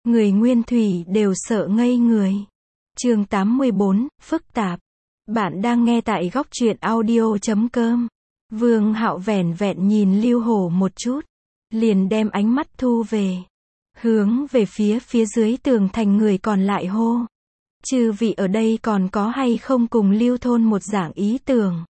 Người nguyên thủy đều sợ ngây người. Chương 84, phức tạp. Bạn đang nghe tại góc truyện audio.com. Vương Hạo vẻn vẹn nhìn Lưu Hổ một chút, liền đem ánh mắt thu về, hướng về phía dưới tường thành người còn lại hô: chư vị ở đây còn có hay không cùng Lưu thôn một dạng ý tưởng?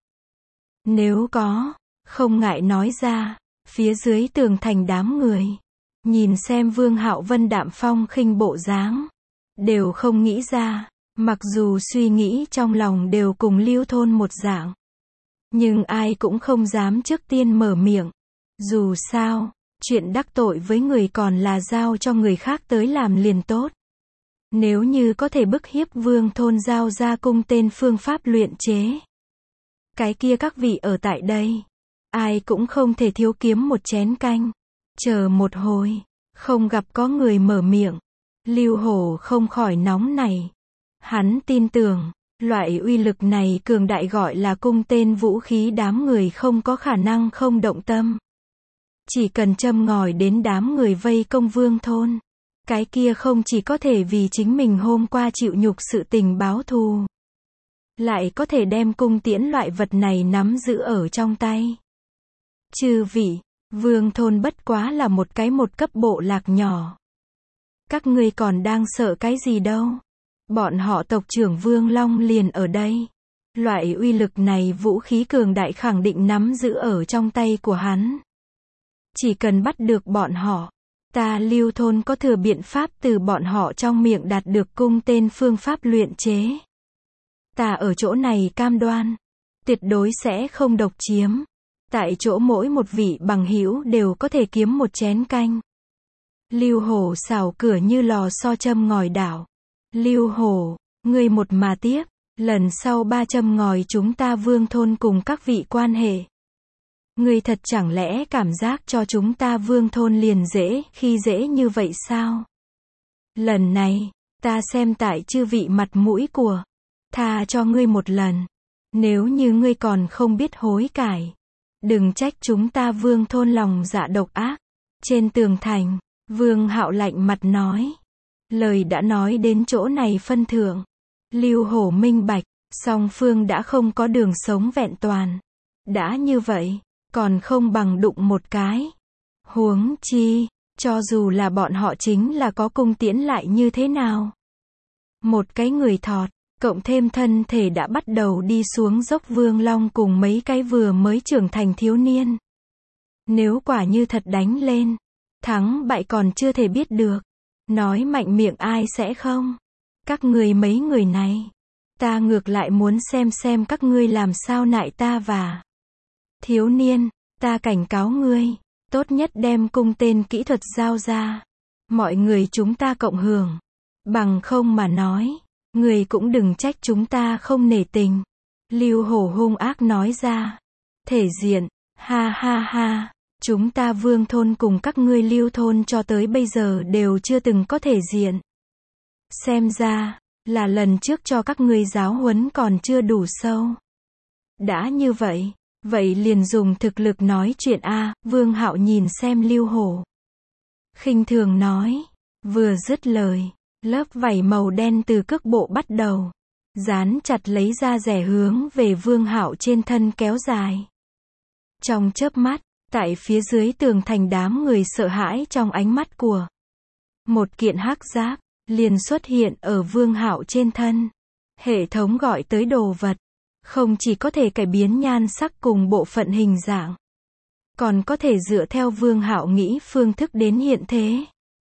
Nếu có, không ngại nói ra. Phía dưới tường thành đám người nhìn xem Vương Hạo vân đạm phong khinh bộ dáng, đều không nghĩ ra, mặc dù suy nghĩ trong lòng đều cùng Lưu thôn một dạng, nhưng ai cũng không dám trước tiên mở miệng. Dù sao, chuyện đắc tội với người còn là giao cho người khác tới làm liền tốt. Nếu như có thể bức hiếp Vương thôn giao ra cung tên phương pháp luyện chế, cái kia các vị ở tại đây, ai cũng không thể thiếu kiếm một chén canh. Chờ một hồi, không gặp có người mở miệng, Lưu Hổ không khỏi nóng này. Hắn tin tưởng, loại uy lực này cường đại gọi là cung tên vũ khí đám người không có khả năng không động tâm. Chỉ cần châm ngòi đến đám người vây công Vương thôn, cái kia không chỉ có thể vì chính mình hôm qua chịu nhục sự tình báo thù, lại có thể đem cung tiễn loại vật này nắm giữ ở trong tay. Chư vị, Vương thôn bất quá là một cấp bộ lạc nhỏ. Các ngươi còn đang sợ cái gì đâu? Bọn họ tộc trưởng Vương Long liền ở đây. Loại uy lực này vũ khí cường đại khẳng định nắm giữ ở trong tay của hắn. Chỉ cần bắt được bọn họ, ta Lưu thôn có thừa biện pháp từ bọn họ trong miệng đạt được cung tên phương pháp luyện chế. Ta ở chỗ này cam đoan, tuyệt đối sẽ không độc chiếm. Tại chỗ mỗi một vị bằng hữu đều có thể kiếm một chén canh. Lưu Hổ xào cửa như lò xo châm ngòi đảo. Lưu Hổ, ngươi một mà tiếp, lần sau 3 châm ngòi chúng ta Vương thôn cùng các vị quan hệ. Ngươi thật chẳng lẽ cảm giác cho chúng ta Vương thôn liền dễ khi dễ như vậy sao? Lần này, ta xem tại chư vị mặt mũi của, tha cho ngươi một lần. Nếu như ngươi còn không biết hối cải, đừng trách chúng ta Vương thôn lòng dạ độc ác. Trên tường thành, Vương Hạo lạnh mặt nói. Lời đã nói đến chỗ này phân thượng, Lưu Hổ minh bạch, song phương đã không có đường sống vẹn toàn. Đã như vậy, còn không bằng đụng một cái. Huống chi, cho dù là bọn họ chính là có cung tiễn lại như thế nào? Một cái người thọt, cộng thêm thân thể đã bắt đầu đi xuống dốc Vương Long cùng mấy cái vừa mới trưởng thành thiếu niên. Nếu quả như thật đánh lên, thắng bại còn chưa thể biết được. Nói mạnh miệng ai sẽ không? Các ngươi mấy người này, ta ngược lại muốn xem các ngươi làm sao nại ta và. Thiếu niên, ta cảnh cáo ngươi, tốt nhất đem cung tên kỹ thuật giao ra. Mọi người chúng ta cộng hưởng. Bằng không mà nói, ngươi cũng đừng trách chúng ta không nể tình. Lưu Hổ hung ác nói ra. Thể diện, ha ha ha. Chúng ta Vương thôn cùng các ngươi Lưu thôn cho tới bây giờ đều chưa từng có thể diện. Xem ra, là lần trước cho các ngươi giáo huấn còn chưa đủ sâu. Đã như vậy, vậy liền dùng thực lực nói chuyện a. Vương Hạo nhìn xem Lưu Hổ, khinh thường nói. Vừa dứt lời, lớp vảy màu đen từ cước bộ bắt đầu, dán chặt lấy da rẻ hướng về Vương Hạo trên thân kéo dài. Trong chớp mắt, tại phía dưới tường thành đám người sợ hãi trong ánh mắt của một kiện hắc giáp liền xuất hiện ở Vương Hạo trên thân. Hệ thống gọi tới đồ vật, không chỉ có thể cải biến nhan sắc cùng bộ phận hình dạng, còn có thể dựa theo Vương Hạo nghĩ phương thức đến hiện thế.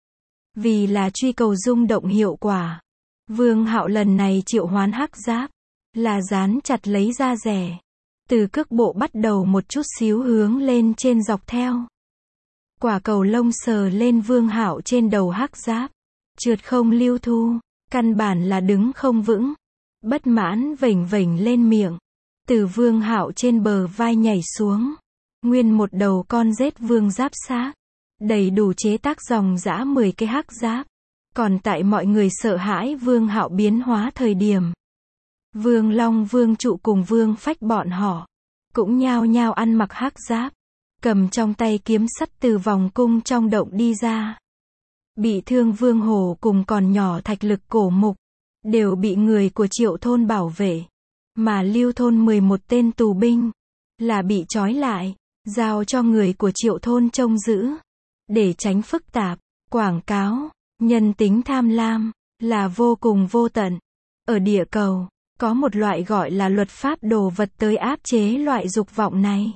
Vì là truy cầu rung động hiệu quả, Vương Hạo lần này triệu hoán hắc giáp, là dán chặt lấy da rẻ. Từ cước bộ bắt đầu một chút xíu hướng lên trên dọc theo. Quả cầu lông sờ lên Vương Hạo trên đầu hắc giáp. Trượt không lưu thu, căn bản là đứng không vững. Bất mãn vểnh vểnh lên miệng. Từ Vương Hạo trên bờ vai nhảy xuống. Nguyên một đầu con rết vương giáp xác. Đầy đủ chế tác dòng dã 10 cái hắc giáp. Còn tại mọi người sợ hãi Vương Hạo biến hóa thời điểm, Vương Long Vương Trụ cùng Vương Phách bọn họ cũng nhao nhao ăn mặc hắc giáp, cầm trong tay kiếm sắt từ vòng cung trong động đi ra. Bị thương Vương Hổ cùng còn nhỏ Thạch Lực Cổ Mục, đều bị người của Triệu thôn bảo vệ. Mà Lưu thôn 11 tên tù binh, là bị trói lại, giao cho người của Triệu thôn trông giữ. Để tránh phức tạp, quảng cáo, nhân tính tham lam, là vô cùng vô tận. Ở địa cầu, có một loại gọi là luật pháp đồ vật tới áp chế loại dục vọng này.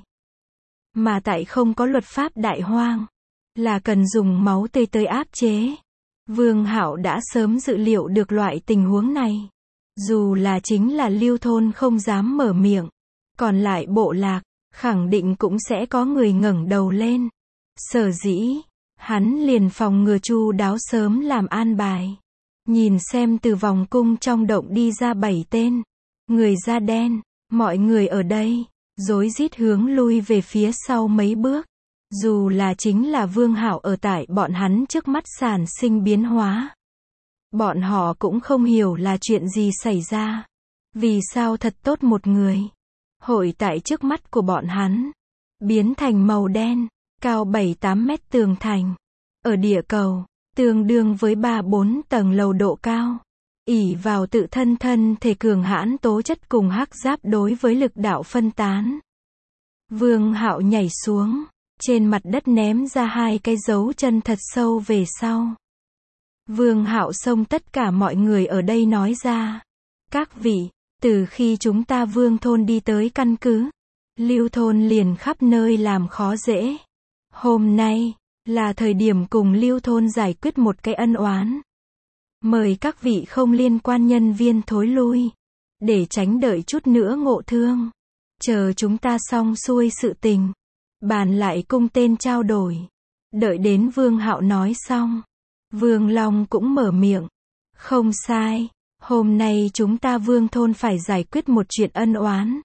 Mà tại không có luật pháp đại hoang, là cần dùng máu tươi tới áp chế. Vương Hạo đã sớm dự liệu được loại tình huống này. Dù là chính là Lưu thôn không dám mở miệng, còn lại bộ lạc, khẳng định cũng sẽ có người ngẩng đầu lên. Sở dĩ, hắn liền phòng ngừa chu đáo sớm làm an bài. Nhìn xem từ vòng cung trong động đi ra 7 tên. Người da đen, mọi người ở đây, rối rít hướng lui về phía sau mấy bước. Dù là chính là Vương Hạo ở tại bọn hắn trước mắt sản sinh biến hóa. Bọn họ cũng không hiểu là chuyện gì xảy ra. Vì sao thật tốt một người, hội tại trước mắt của bọn hắn, biến thành màu đen, cao 7-8 mét tường thành. Ở địa cầu, tương đương với 3-4 tầng lầu độ cao. Ỷ vào tự thân thân thể cường hãn tố chất cùng hắc giáp đối với lực đạo phân tán. Vương Hạo nhảy xuống, trên mặt đất ném ra 2 cái dấu chân thật sâu về sau. Vương Hạo xông tất cả mọi người ở đây nói ra. Các vị, từ khi chúng ta Vương thôn đi tới căn cứ, Lưu thôn liền khắp nơi làm khó dễ. Hôm nay, là thời điểm cùng Lưu thôn giải quyết một cái ân oán. Mời các vị không liên quan nhân viên thối lui, để tránh đợi chút nữa ngộ thương. Chờ chúng ta xong xuôi sự tình, bàn lại cung tên trao đổi. Đợi đến Vương Hạo nói xong, Vương Long cũng mở miệng. Không sai, hôm nay chúng ta Vương thôn phải giải quyết một chuyện ân oán.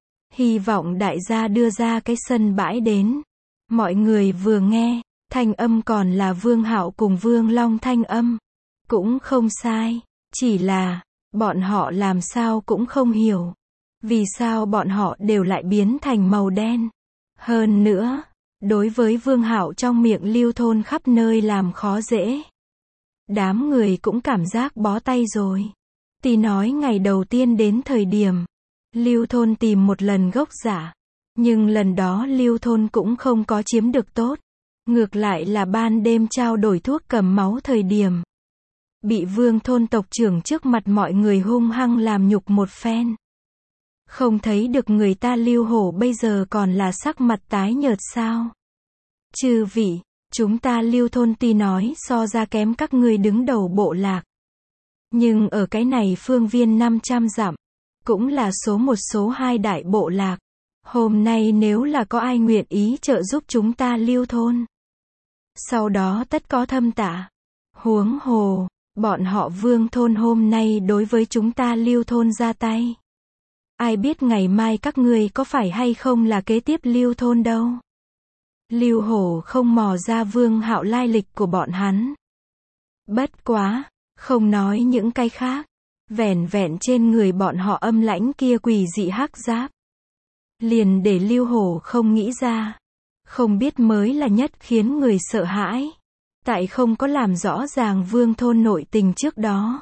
Hy vọng đại gia đưa ra cái sân bãi đến. Mọi người vừa nghe, thanh âm còn là Vương Hạo cùng Vương Long thanh âm. Cũng không sai, chỉ là, bọn họ làm sao cũng không hiểu. Vì sao bọn họ đều lại biến thành màu đen. Hơn nữa, đối với Vương Hạo trong miệng Lưu thôn khắp nơi làm khó dễ. Đám người cũng cảm giác bó tay rồi. Tỷ nói ngày đầu tiên đến thời điểm, Lưu thôn tìm một lần gốc giả. Nhưng lần đó Lưu thôn cũng không có chiếm được tốt. Ngược lại là ban đêm trao đổi thuốc cầm máu thời điểm. Bị Vương thôn tộc trưởng trước mặt mọi người hung hăng làm nhục một phen. Không thấy được người ta Lưu Hổ bây giờ còn là sắc mặt tái nhợt sao? Chư vị, chúng ta Lưu thôn tuy nói so ra kém các ngươi đứng đầu bộ lạc. Nhưng ở cái này phương viên 500 dặm, cũng là số 1 số 2 đại bộ lạc. Hôm nay nếu là có ai nguyện ý trợ giúp chúng ta Lưu thôn, sau đó tất có thâm tạ. Huống hồ, bọn họ Vương thôn hôm nay đối với chúng ta Lưu thôn ra tay. Ai biết ngày mai các ngươi có phải hay không là kế tiếp Lưu thôn đâu. Lưu Hổ không mò ra Vương Hạo lai lịch của bọn hắn. Bất quá, không nói những cái khác, vẻn vẹn trên người bọn họ âm lãnh kia quỷ dị hắc giáp. Liền để Lưu Hổ không nghĩ ra. Không biết mới là nhất khiến người sợ hãi. Tại không có làm rõ ràng Vương thôn nội tình trước đó.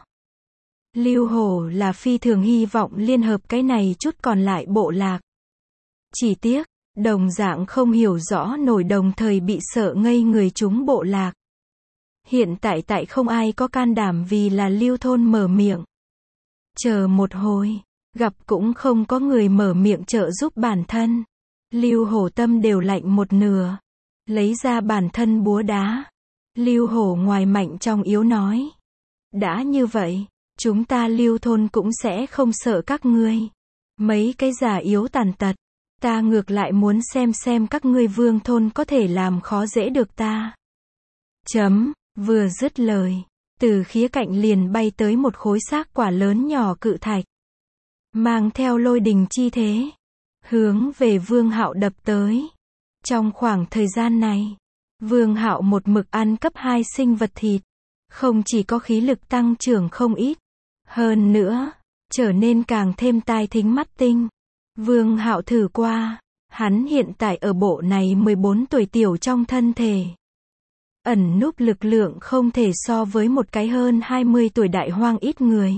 Lưu Hổ là phi thường hy vọng liên hợp cái này chút còn lại bộ lạc. Chỉ tiếc, đồng dạng không hiểu rõ nổi đồng thời bị sợ ngây người chúng bộ lạc. Hiện tại không ai có can đảm vì là Lưu thôn mở miệng. Chờ một hồi, gặp cũng không có người mở miệng trợ giúp bản thân. Lưu Hổ tâm đều lạnh một nửa. Lấy ra bản thân búa đá. Lưu Hổ ngoài mạnh trong yếu nói. Đã như vậy, chúng ta Lưu thôn cũng sẽ không sợ các ngươi. Mấy cái già yếu tàn tật. Ta ngược lại muốn xem các ngươi Vương thôn có thể làm khó dễ được ta. Vừa dứt lời, từ khía cạnh liền bay tới một khối xác quả lớn nhỏ cự thạch. Mang theo lôi đình chi thế. Hướng về Vương Hạo đập tới. Trong khoảng thời gian này, Vương Hạo một mực ăn cấp 2 sinh vật thịt. Không chỉ có khí lực tăng trưởng không ít. Hơn nữa, trở nên càng thêm tai thính mắt tinh. Vương Hạo thử qua. Hắn hiện tại ở bộ này 14 tuổi tiểu trong thân thể. ẩn núp lực lượng không thể so với một cái hơn 20 tuổi đại hoang ít người.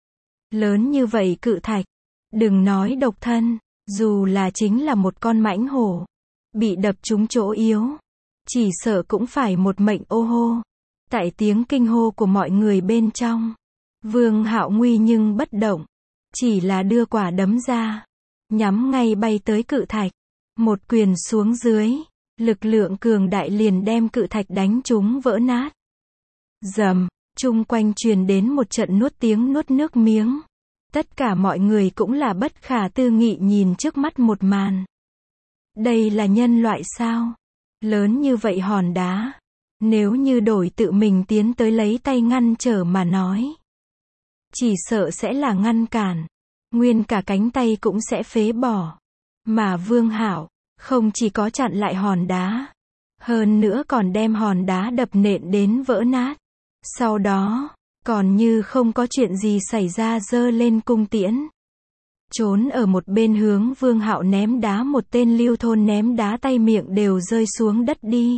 Lớn như vậy cự thạch, đừng nói độc thân, dù là chính là một con mãnh hổ, bị đập trúng chỗ yếu, chỉ sợ cũng phải một mệnh ô hô. Tại tiếng kinh hô của mọi người bên trong, Vương Hạo nguy nhưng bất động, chỉ là đưa quả đấm ra, nhắm ngay bay tới cự thạch, một quyền xuống dưới, lực lượng cường đại liền đem cự thạch đánh trúng vỡ nát. Rầm, chung quanh truyền đến một trận tiếng nuốt nước miếng. Tất cả mọi người cũng là bất khả tư nghị nhìn trước mắt một màn. Đây là nhân loại sao? Lớn như vậy hòn đá, nếu như đổi tự mình tiến tới lấy tay ngăn trở mà nói, chỉ sợ sẽ là ngăn cản, nguyên cả cánh tay cũng sẽ phế bỏ. Mà Vương Hạo không chỉ có chặn lại hòn đá, hơn nữa còn đem hòn đá đập nện đến vỡ nát. Sau đó, còn như không có chuyện gì xảy ra giơ lên cung tiễn. Trốn ở một bên hướng Vương Hạo ném đá, một tên Lưu Thôn ném đá tay miệng đều rơi xuống đất đi.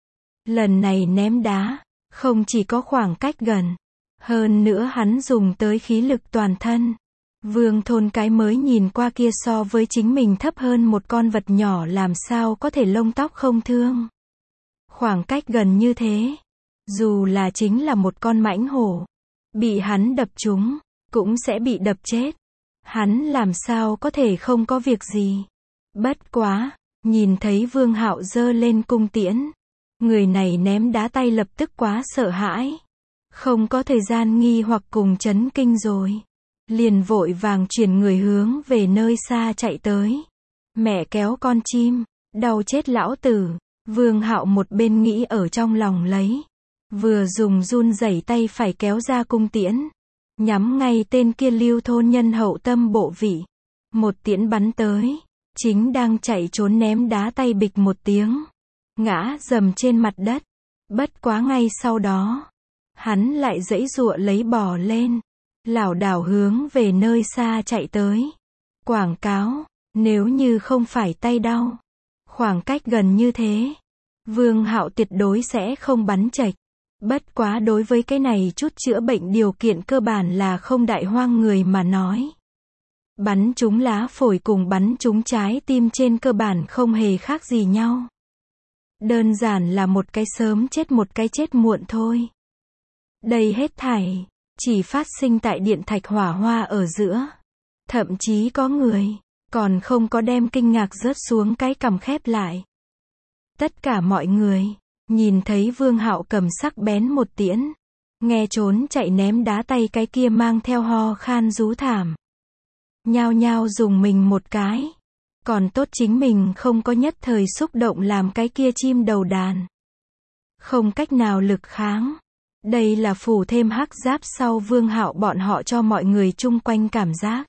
Lần này ném đá, không chỉ có khoảng cách gần, hơn nữa hắn dùng tới khí lực toàn thân. Vương Thôn cái mới nhìn qua kia so với chính mình thấp hơn một con vật nhỏ làm sao có thể lông tóc không thương. Khoảng cách gần như thế, dù là chính là một con mãnh hổ, bị hắn đập trúng, cũng sẽ bị đập chết. Hắn làm sao có thể không có việc gì. Bất quá, nhìn thấy Vương Hạo giơ lên cung tiễn, người này ném đá tay lập tức quá sợ hãi. Không có thời gian nghi hoặc cùng chấn kinh rồi. Liền vội vàng chuyển người hướng về nơi xa chạy tới. Mẹ kéo con chim, đau chết lão tử. Vương Hạo một bên nghĩ ở trong lòng lấy, vừa dùng run rẩy tay phải kéo ra cung tiễn, nhắm ngay tên kia Lưu Thôn nhân hậu tâm bộ vị. Một tiễn bắn tới, chính đang chạy trốn ném đá tay bịch một tiếng, ngã rầm trên mặt đất. Bất quá ngay sau đó, hắn lại giãy giụa lấy bò lên, lảo đảo hướng về nơi xa chạy tới. Quảng cáo, nếu như không phải tay đau, khoảng cách gần như thế, Vương Hạo tuyệt đối sẽ không bắn chệch. Bất quá đối với cái này chút chữa bệnh điều kiện cơ bản là không đại hoang người mà nói, bắn trúng lá phổi cùng bắn trúng trái tim trên cơ bản không hề khác gì nhau. Đơn giản là một cái sớm chết một cái chết muộn thôi. Đây hết thảy chỉ phát sinh tại điện thạch hỏa hoa ở giữa. Thậm chí có người còn không có đem kinh ngạc rớt xuống cái cằm khép lại. Tất cả mọi người nhìn thấy Vương Hạo cầm sắc bén một tiễn, nghe trốn chạy ném đá tay cái kia mang theo ho khan rú thảm, nhao nhao dùng mình một cái. Còn tốt chính mình không có nhất thời xúc động làm cái kia chim đầu đàn, không cách nào lực kháng. Đây là phủ thêm hắc giáp sau Vương Hạo bọn họ cho mọi người chung quanh cảm giác.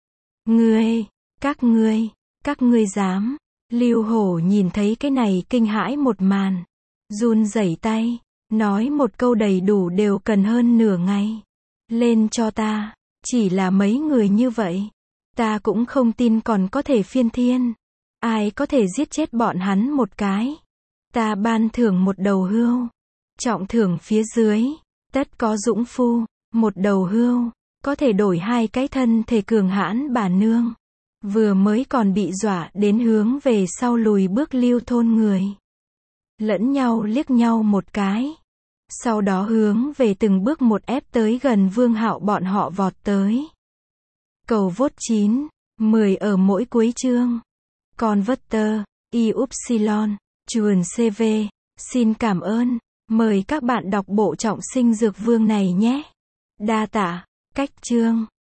Các ngươi dám. Lưu Hổ nhìn thấy cái này kinh hãi một màn, run rẩy tay, nói một câu đầy đủ đều cần hơn nửa ngày. Lên cho ta, chỉ là mấy người như vậy, ta cũng không tin còn có thể phiên thiên. Ai có thể giết chết bọn hắn một cái, ta ban thưởng một đầu hươu. Trọng thưởng phía dưới, tất có dũng phu, một đầu hươu, có thể đổi 2 cái thân thể cường hãn bà nương. Vừa mới còn bị dọa đến hướng về sau lùi bước Lưu Thôn người, lẫn nhau liếc nhau một cái, sau đó hướng về từng bước một ép tới gần Vương Hạo bọn họ vọt tới. Cầu vote 9/10 ở mỗi cuối chương. Converter, Upsilon, chuồn CV, xin cảm ơn. Mời các bạn đọc bộ Trọng Sinh Dược Vương này nhé. Đa tạ. Cách chương